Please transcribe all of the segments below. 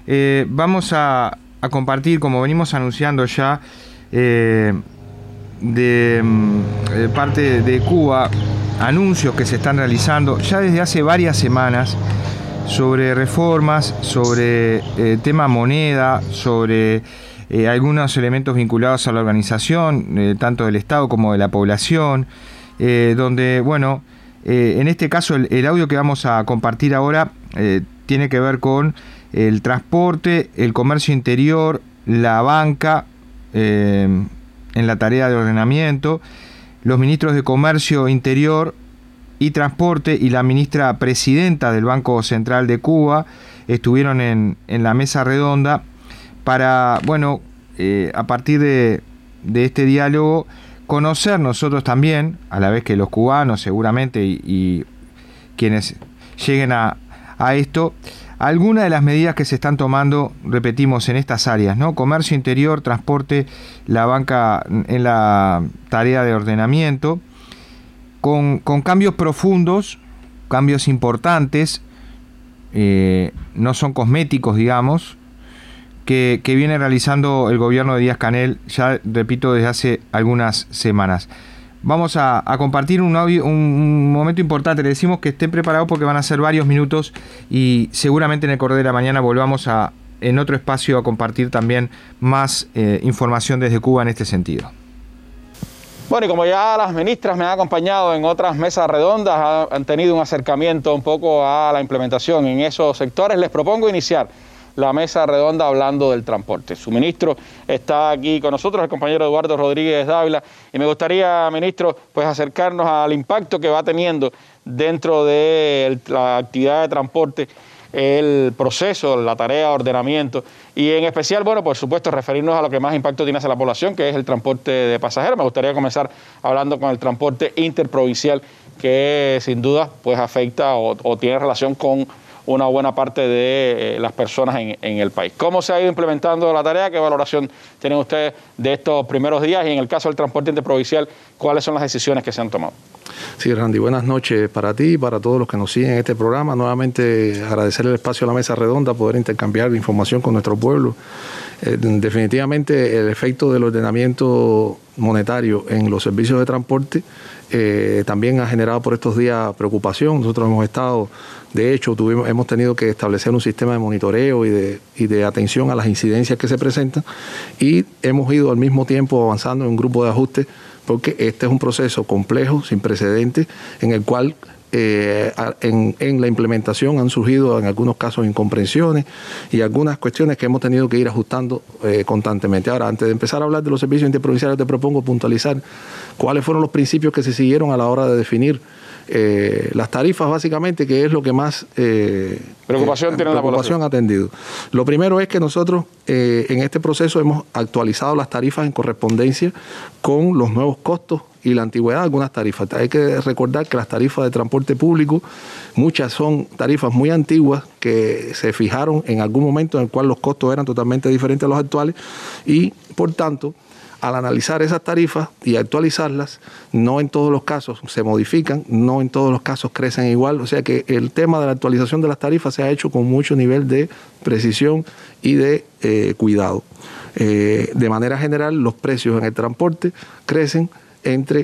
Vamos a compartir, como venimos anunciando ya, parte de Cuba, anuncios que se están realizando ya desde hace varias semanas sobre reformas, sobre tema moneda, sobre algunos elementos vinculados a la organización, tanto del Estado como de la población, donde, bueno, en este caso el audio que vamos a compartir ahora tiene que ver con el transporte, el comercio interior, la banca, en la tarea de ordenamiento, los ministros de Comercio Interior y Transporte y la ministra presidenta del Banco Central de Cuba estuvieron en la mesa redonda para, bueno, a partir de este diálogo, conocer nosotros también, a la vez que los cubanos seguramente y quienes lleguen a esto, algunas de las medidas que se están tomando, repetimos, en estas áreas, ¿no? Comercio interior, transporte, la banca en la tarea de ordenamiento, con cambios profundos, cambios importantes, no son cosméticos, digamos, que viene realizando el gobierno de Díaz-Canel, ya repito, desde hace algunas semanas. Vamos a compartir un audio, un momento importante. Le decimos que estén preparados porque van a ser varios minutos y seguramente en el Correo de la Mañana volvamos en otro espacio a compartir también más información desde Cuba en este sentido. Bueno, y como ya las ministras me han acompañado en otras mesas redondas, han tenido un acercamiento un poco a la implementación en esos sectores, les propongo iniciar la mesa redonda hablando del transporte. Su ministro está aquí con nosotros, el compañero Eduardo Rodríguez Dávila, y me gustaría, ministro, pues acercarnos al impacto que va teniendo dentro de la actividad de transporte, el proceso, la tarea de ordenamiento, y en especial, bueno, por supuesto, referirnos a lo que más impacto tiene hacia la población, que es el transporte de pasajeros. Me gustaría comenzar hablando con el transporte interprovincial, que sin duda pues afecta o tiene relación con una buena parte de las personas en el país. ¿Cómo se ha ido implementando la tarea? ¿Qué valoración tienen ustedes de estos primeros días? Y en el caso del transporte interprovincial, ¿cuáles son las decisiones que se han tomado? Sí, Randy, buenas noches para ti y para todos los que nos siguen en este programa. Nuevamente agradecer el espacio a la mesa redonda, poder intercambiar información con nuestro pueblo. Definitivamente el efecto del ordenamiento monetario en los servicios de transporte también ha generado por estos días preocupación. Nosotros hemos estado, de hecho, hemos tenido que establecer un sistema de monitoreo y de atención a las incidencias que se presentan, y hemos ido al mismo tiempo avanzando en un grupo de ajuste, porque este es un proceso complejo, sin precedentes, en el cual en la implementación han surgido en algunos casos incomprensiones y algunas cuestiones que hemos tenido que ir ajustando constantemente. Ahora, antes de empezar a hablar de los servicios interprovinciales, te propongo puntualizar cuáles fueron los principios que se siguieron a la hora de definir las tarifas, básicamente, que es lo que más preocupación tiene la población. Ha atendido. Lo primero es que nosotros en este proceso hemos actualizado las tarifas en correspondencia con los nuevos costos y la antigüedad de algunas tarifas. Hay que recordar que las tarifas de transporte público, muchas son tarifas muy antiguas que se fijaron en algún momento en el cual los costos eran totalmente diferentes a los actuales, y por tanto, al analizar esas tarifas y actualizarlas, no en todos los casos se modifican, no en todos los casos crecen igual. O sea que el tema de la actualización de las tarifas se ha hecho con mucho nivel de precisión y de cuidado. De manera general, los precios en el transporte crecen entre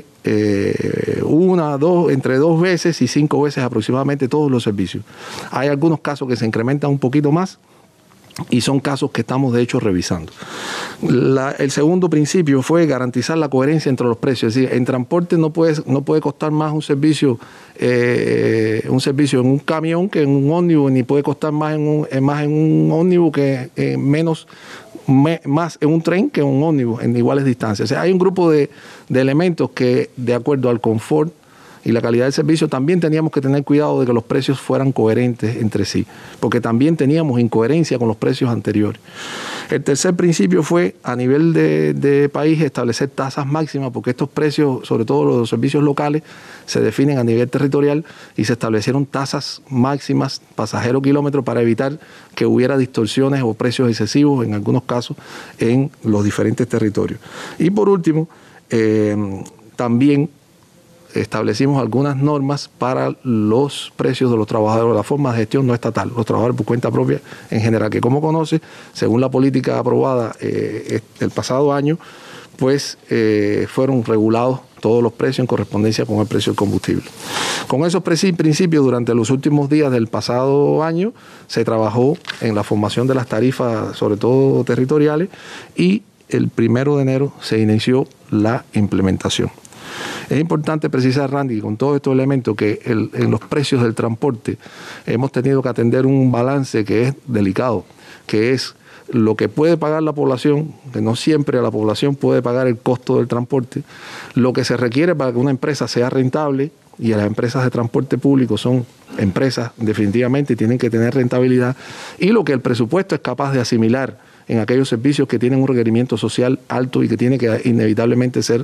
entre 2 veces y 5 veces aproximadamente todos los servicios. Hay algunos casos que se incrementan un poquito más, y son casos que estamos de hecho revisando. El segundo principio fue garantizar la coherencia entre los precios. Es decir, en transporte no puede costar más un servicio en un camión que en un ómnibus, ni puede costar más en un ómnibus que más en un tren que en un ómnibus en iguales distancias. O sea, hay un grupo de elementos que, de acuerdo al confort y la calidad del servicio, también teníamos que tener cuidado de que los precios fueran coherentes entre sí, porque también teníamos incoherencia con los precios anteriores. El tercer principio fue, a nivel de país, establecer tasas máximas, porque estos precios, sobre todo los servicios locales, se definen a nivel territorial, y se establecieron tasas máximas pasajero kilómetro para evitar que hubiera distorsiones o precios excesivos en algunos casos en los diferentes territorios. Y por último, también establecimos algunas normas para los precios de los trabajadores, la forma de gestión no estatal, los trabajadores por cuenta propia en general, que como conoce, según la política aprobada el pasado año, pues fueron regulados todos los precios en correspondencia con el precio del combustible. Con esos principios, durante los últimos días del pasado año, se trabajó en la formación de las tarifas, sobre todo territoriales, y el 1 de enero se inició la implementación. Es importante precisar, Randy, con todos estos elementos, que en los precios del transporte hemos tenido que atender un balance que es delicado, que es lo que puede pagar la población, que no siempre la población puede pagar el costo del transporte, lo que se requiere para que una empresa sea rentable, y las empresas de transporte público son empresas definitivamente y tienen que tener rentabilidad, y lo que el presupuesto es capaz de asimilar en aquellos servicios que tienen un requerimiento social alto y que tiene que inevitablemente ser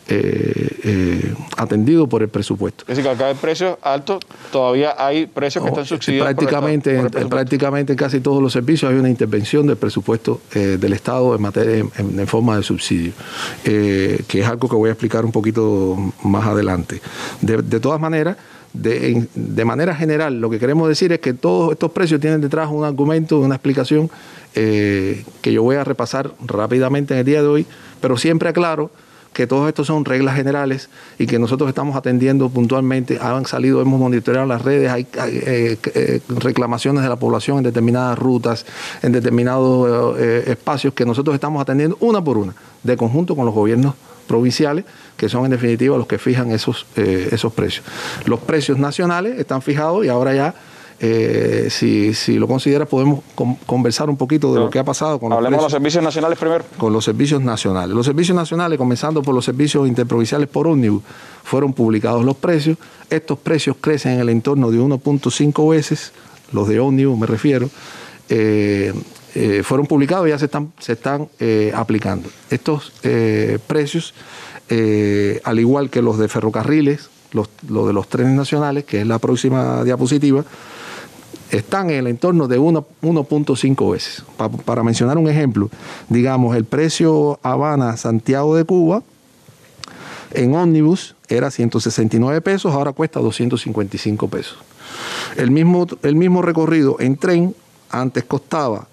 atendido por el presupuesto. Es decir, que acá hay precios altos, todavía hay precios que están subsidiados. Prácticamente en casi todos los servicios hay una intervención del presupuesto del Estado en forma de subsidio, que es algo que voy a explicar un poquito más adelante. De todas maneras, de manera general, lo que queremos decir es que todos estos precios tienen detrás un argumento, una explicación que yo voy a repasar rápidamente en el día de hoy, pero siempre aclaro que todos estos son reglas generales y que nosotros estamos atendiendo puntualmente. Hemos monitoreado las redes, hay reclamaciones de la población en determinadas rutas, en determinados espacios que nosotros estamos atendiendo una por una, de conjunto con los gobiernos provinciales, que son en definitiva los que fijan esos precios. Los precios nacionales están fijados y ahora ya, si lo consideras, podemos conversar un poquito de lo que ha pasado con Hablemos de los servicios nacionales primero. Con los servicios nacionales. Los servicios nacionales, comenzando por los servicios interprovinciales por ómnibus, fueron publicados los precios. Estos precios crecen en el entorno de 1.5 veces, los de ómnibus me refiero. Fueron publicados y ya se están aplicando. Estos precios, al igual que los de ferrocarriles, los de los trenes nacionales, que es la próxima diapositiva, están en el entorno de 1.5 veces. Para mencionar un ejemplo, digamos, el precio Habana-Santiago de Cuba en ómnibus era 169 pesos, ahora cuesta 255 pesos. El mismo recorrido en tren antes costaba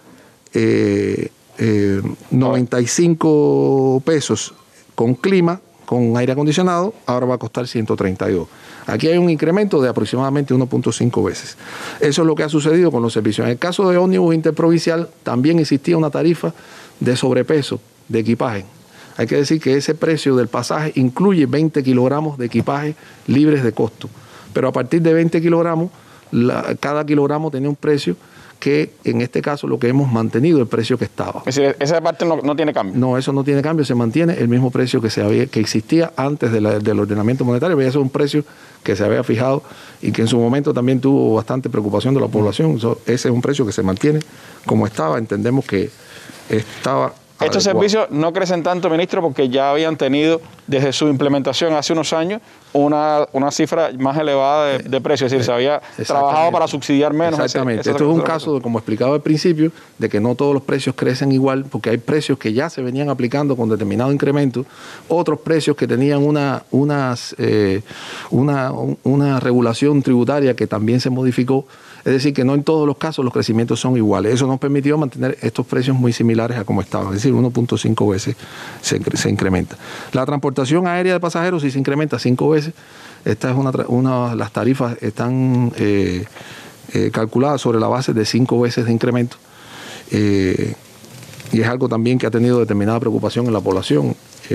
95 pesos con clima, con aire acondicionado, ahora va a costar 132. Aquí hay un incremento de aproximadamente 1.5 veces. Eso es lo que ha sucedido con los servicios. En el caso de ómnibus interprovincial también existía una tarifa de sobrepeso de equipaje. Hay que decir que ese precio del pasaje incluye 20 kilogramos de equipaje libres de costo. Pero a partir de 20 kilogramos, cada kilogramo tenía un precio que en este caso lo que hemos mantenido el precio que estaba. Es decir, esa parte no tiene cambio. No, eso no tiene cambio, se mantiene el mismo precio que existía antes del ordenamiento monetario, pero eso es un precio que se había fijado y que en su momento también tuvo bastante preocupación de la población. Ese es un precio que se mantiene como estaba, entendemos que estaba. Estos servicios no crecen tanto, ministro, porque ya habían tenido desde su implementación hace unos años una cifra más elevada de precios, es decir, se había trabajado para subsidiar menos. Exactamente. Esto es un caso, como explicaba al principio, de que no todos los precios crecen igual, porque hay precios que ya se venían aplicando con determinado incremento, otros precios que tenían una regulación tributaria que también se modificó. Es decir, que no en todos los casos los crecimientos son iguales. Eso nos permitió mantener estos precios muy similares a como estaban. Es decir, 1.5 veces se incrementa. La transportación aérea de pasajeros sí se incrementa 5 veces. Esta es las tarifas están calculadas sobre la base de 5 veces de incremento. Y es algo también que ha tenido determinada preocupación en la población.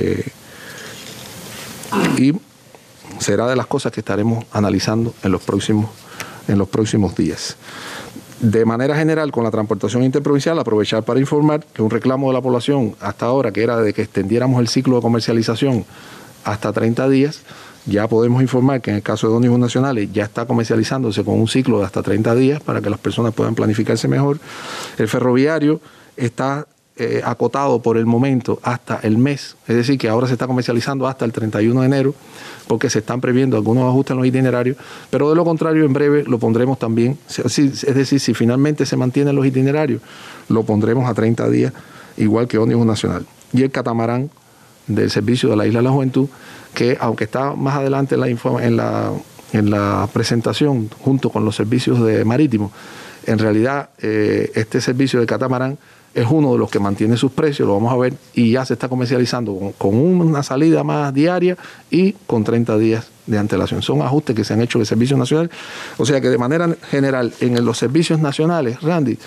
Y será de las cosas que estaremos analizando en los próximos días. De manera general, con la transportación interprovincial, aprovechar para informar que un reclamo de la población hasta ahora, que era de que extendiéramos el ciclo de comercialización hasta 30 días, ya podemos informar que en el caso de ómnibus nacionales ya está comercializándose con un ciclo de hasta 30 días para que las personas puedan planificarse mejor. El ferroviario está acotado por el momento hasta el mes, es decir, que ahora se está comercializando hasta el 31 de enero, porque se están previendo algunos ajustes en los itinerarios, pero de lo contrario en breve lo pondremos también, es decir, si finalmente se mantienen los itinerarios, lo pondremos a 30 días, igual que ómnibus nacional. Y el catamarán del servicio de la Isla de la Juventud, que aunque está más adelante en la presentación junto con los servicios marítimos, en realidad este servicio de catamarán es uno de los que mantiene sus precios, lo vamos a ver, y ya se está comercializando con una salida más diaria y con 30 días de antelación. Son ajustes que se han hecho en el Servicio Nacional. O sea que de manera general, en los servicios nacionales, Randy,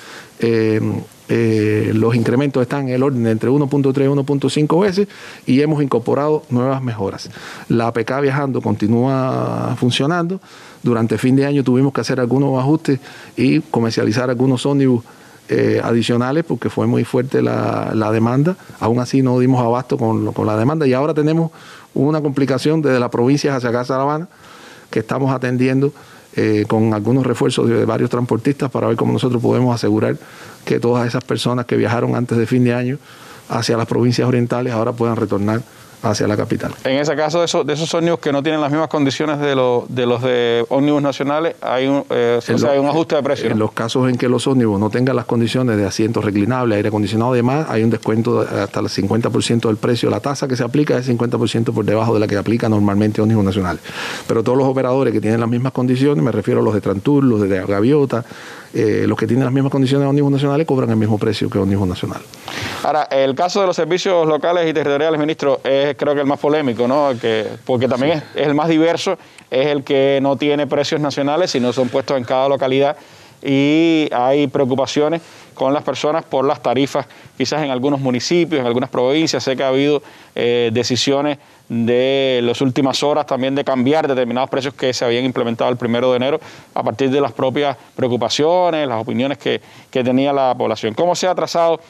los incrementos están en el orden de entre 1.3 y 1.5 veces y hemos incorporado nuevas mejoras. La APK Viajando continúa funcionando. Durante fin de año tuvimos que hacer algunos ajustes y comercializar algunos ómnibus adicionales porque fue muy fuerte la demanda. Aún así no dimos abasto con la demanda y ahora tenemos una complicación desde las provincias hacia acá, Sabana, que estamos atendiendo con algunos refuerzos de varios transportistas para ver cómo nosotros podemos asegurar que todas esas personas que viajaron antes de fin de año hacia las provincias orientales ahora puedan retornar hacia la capital. En ese caso, de esos ómnibus que no tienen las mismas condiciones de los de ómnibus nacionales, hay un ajuste de precio, ¿no? En los casos en que los ómnibus no tengan las condiciones de asientos reclinables, aire acondicionado y demás, hay un descuento hasta el 50% del precio. La tasa que se aplica es 50% por debajo de la que aplica normalmente ómnibus nacionales. Pero todos los operadores que tienen las mismas condiciones, me refiero a los de Trantur, los de Gaviota, los que tienen las mismas condiciones de ómnibus nacionales cobran el mismo precio que ómnibus nacional. Ahora, el caso de los servicios locales y territoriales, ministro, es creo que el más polémico, ¿no? Porque también es el más diverso, es el que no tiene precios nacionales, sino son puestos en cada localidad y hay preocupaciones con las personas por las tarifas, quizás en algunos municipios, en algunas provincias. Sé que ha habido decisiones de las últimas horas también de cambiar determinados precios que se habían implementado el 1 de enero a partir de las propias preocupaciones, las opiniones que tenía la población. ¿Cómo se ha trazado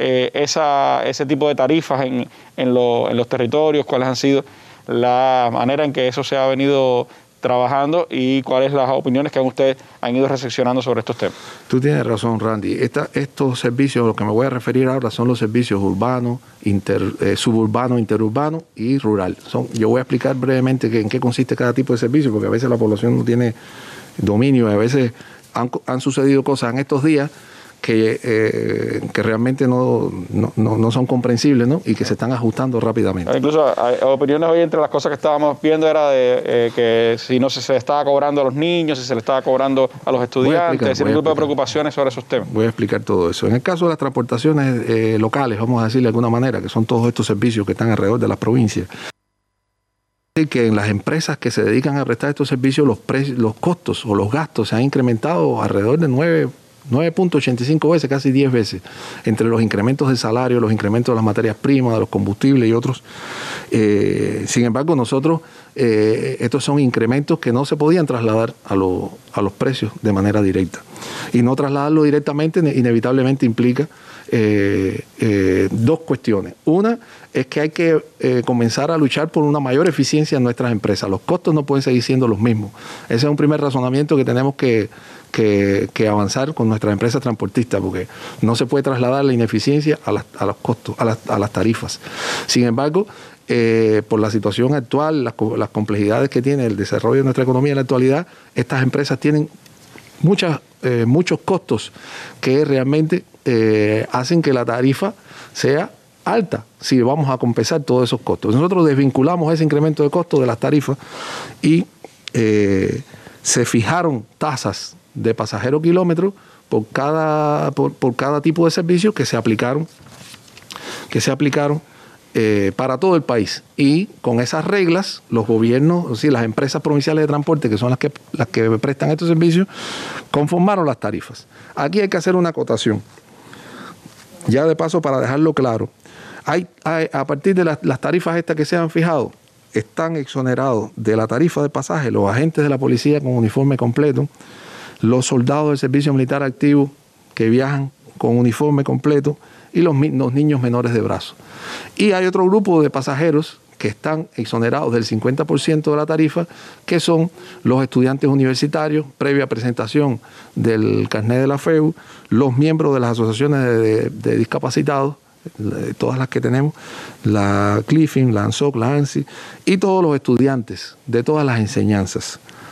ese tipo de tarifas en los territorios? ¿Cuáles han sido la manera en que eso se ha venido trabajando y cuáles las opiniones que ustedes han ido reflexionando sobre estos temas? Tú tienes razón, Randy. Estos servicios, a los que me voy a referir ahora, son los servicios urbanos, suburbano, interurbano y rural. Yo voy a explicar brevemente en qué consiste cada tipo de servicio, porque a veces la población no tiene dominio y a veces han sucedido cosas en estos días que realmente no son comprensibles, ¿no? Y que se están ajustando rápidamente. Incluso hay opiniones hoy, entre las cosas que estábamos viendo era de que si no se le estaba cobrando a los niños, si se le estaba cobrando a los estudiantes, un grupo de preocupaciones sobre esos temas. Voy a explicar todo eso. En el caso de las transportaciones locales, vamos a decirle de alguna manera, que son todos estos servicios que están alrededor de las provincias, que en las empresas que se dedican a prestar estos servicios los costos o los gastos se han incrementado alrededor de 9.85 veces, casi 10 veces, entre los incrementos de salario, los incrementos de las materias primas, de los combustibles y otros. Sin embargo, nosotros, estos son incrementos que no se podían trasladar a los precios de manera directa. Y no trasladarlo directamente inevitablemente implica dos cuestiones. Una es que hay que comenzar a luchar por una mayor eficiencia en nuestras empresas. Los costos no pueden seguir siendo los mismos. Ese es un primer razonamiento que tenemos que avanzar con nuestras empresas transportistas, porque no se puede trasladar la ineficiencia a los costos, a las tarifas. Sin embargo, por la situación actual, las complejidades que tiene el desarrollo de nuestra economía en la actualidad, estas empresas tienen muchos costos que realmente hacen que la tarifa sea alta si vamos a compensar todos esos costos. Nosotros desvinculamos ese incremento de costos de las tarifas y se fijaron tasas de pasajero kilómetro por cada tipo de servicio que se aplicaron para todo el país. Y con esas reglas, los gobiernos, las empresas provinciales de transporte, que son las que prestan estos servicios, conformaron las tarifas. Aquí hay que hacer una acotación. Ya de paso, para dejarlo claro, a partir de las tarifas estas que se han fijado, están exonerados de la tarifa de pasaje los agentes de la policía con uniforme completo, los soldados del servicio militar activo que viajan con uniforme completo y los niños menores de brazo. Y hay otro grupo de pasajeros que están exonerados del 50% de la tarifa, que son los estudiantes universitarios, previa presentación del carnet de la FEU, los miembros de las asociaciones de discapacitados, todas las que tenemos, la CLIFIN, la ANSOC, la ANSI, y todos los estudiantes de todas las enseñanzas,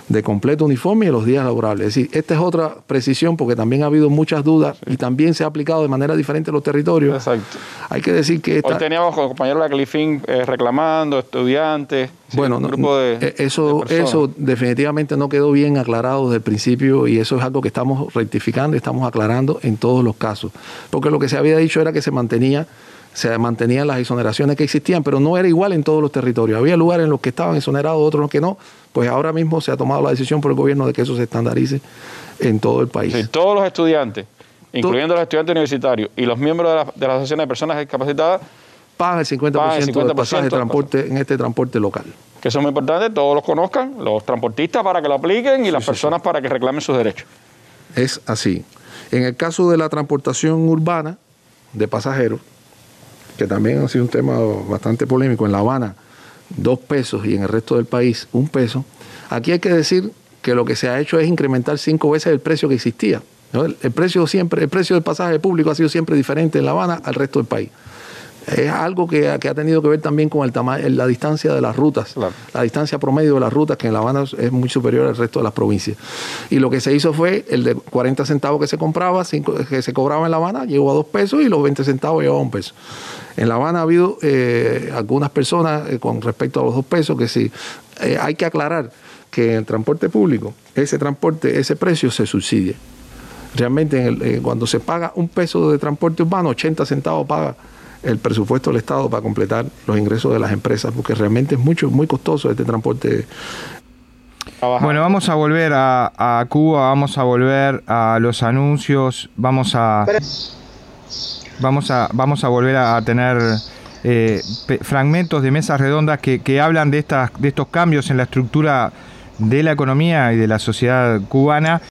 de completo uniforme y los días laborables. Es decir, esta es otra precisión porque también ha habido muchas dudas y también se ha aplicado de manera diferente en los territorios. Exacto. Hay que decir que Hoy teníamos con compañeros de la Clifin reclamando, estudiantes, bueno, un grupo de eso definitivamente no quedó bien aclarado desde el principio y eso es algo que estamos rectificando y estamos aclarando en todos los casos. Porque lo que se había dicho era que se mantenían las exoneraciones que existían, pero no era igual en todos los territorios. Había lugares en los que estaban exonerados, otros en los que no. Pues ahora mismo se ha tomado la decisión por el gobierno de que eso se estandarice en todo el país. Sí, todos los estudiantes, incluyendo los estudiantes universitarios y los miembros de la Asociación de Personas Discapacitadas, pagan el 50% del pasaje de transporte en este transporte local. Que eso es muy importante, todos los conozcan, los transportistas para que lo apliquen y las personas para que reclamen sus derechos. Es así. En el caso de la transportación urbana de pasajeros, que también ha sido un tema bastante polémico, en La Habana 2 pesos y en el resto del país 1 peso, aquí hay que decir que lo que se ha hecho es incrementar 5 veces el precio que existía, ¿no? El precio del pasaje público ha sido siempre diferente en La Habana al resto del país. Es algo que ha tenido que ver también con la distancia de las rutas, claro. La distancia promedio de las rutas, que en La Habana es muy superior al resto de las provincias. Y lo que se hizo fue el de 40 centavos que se compraba, que se cobraba en La Habana, llegó a 2 pesos y los 20 centavos llegó a 1 peso. En La Habana ha habido algunas personas con respecto a los 2 pesos que sí. Hay que aclarar que en el transporte público, ese precio se subsidia. Realmente cuando se paga 1 peso de transporte urbano, 80 centavos paga el presupuesto del Estado para completar los ingresos de las empresas, porque realmente es muy costoso este transporte. Bueno, vamos a volver a Cuba, vamos a volver a los anuncios, vamos a volver a tener fragmentos de mesas redondas que hablan de estos cambios en la estructura de la economía y de la sociedad cubana.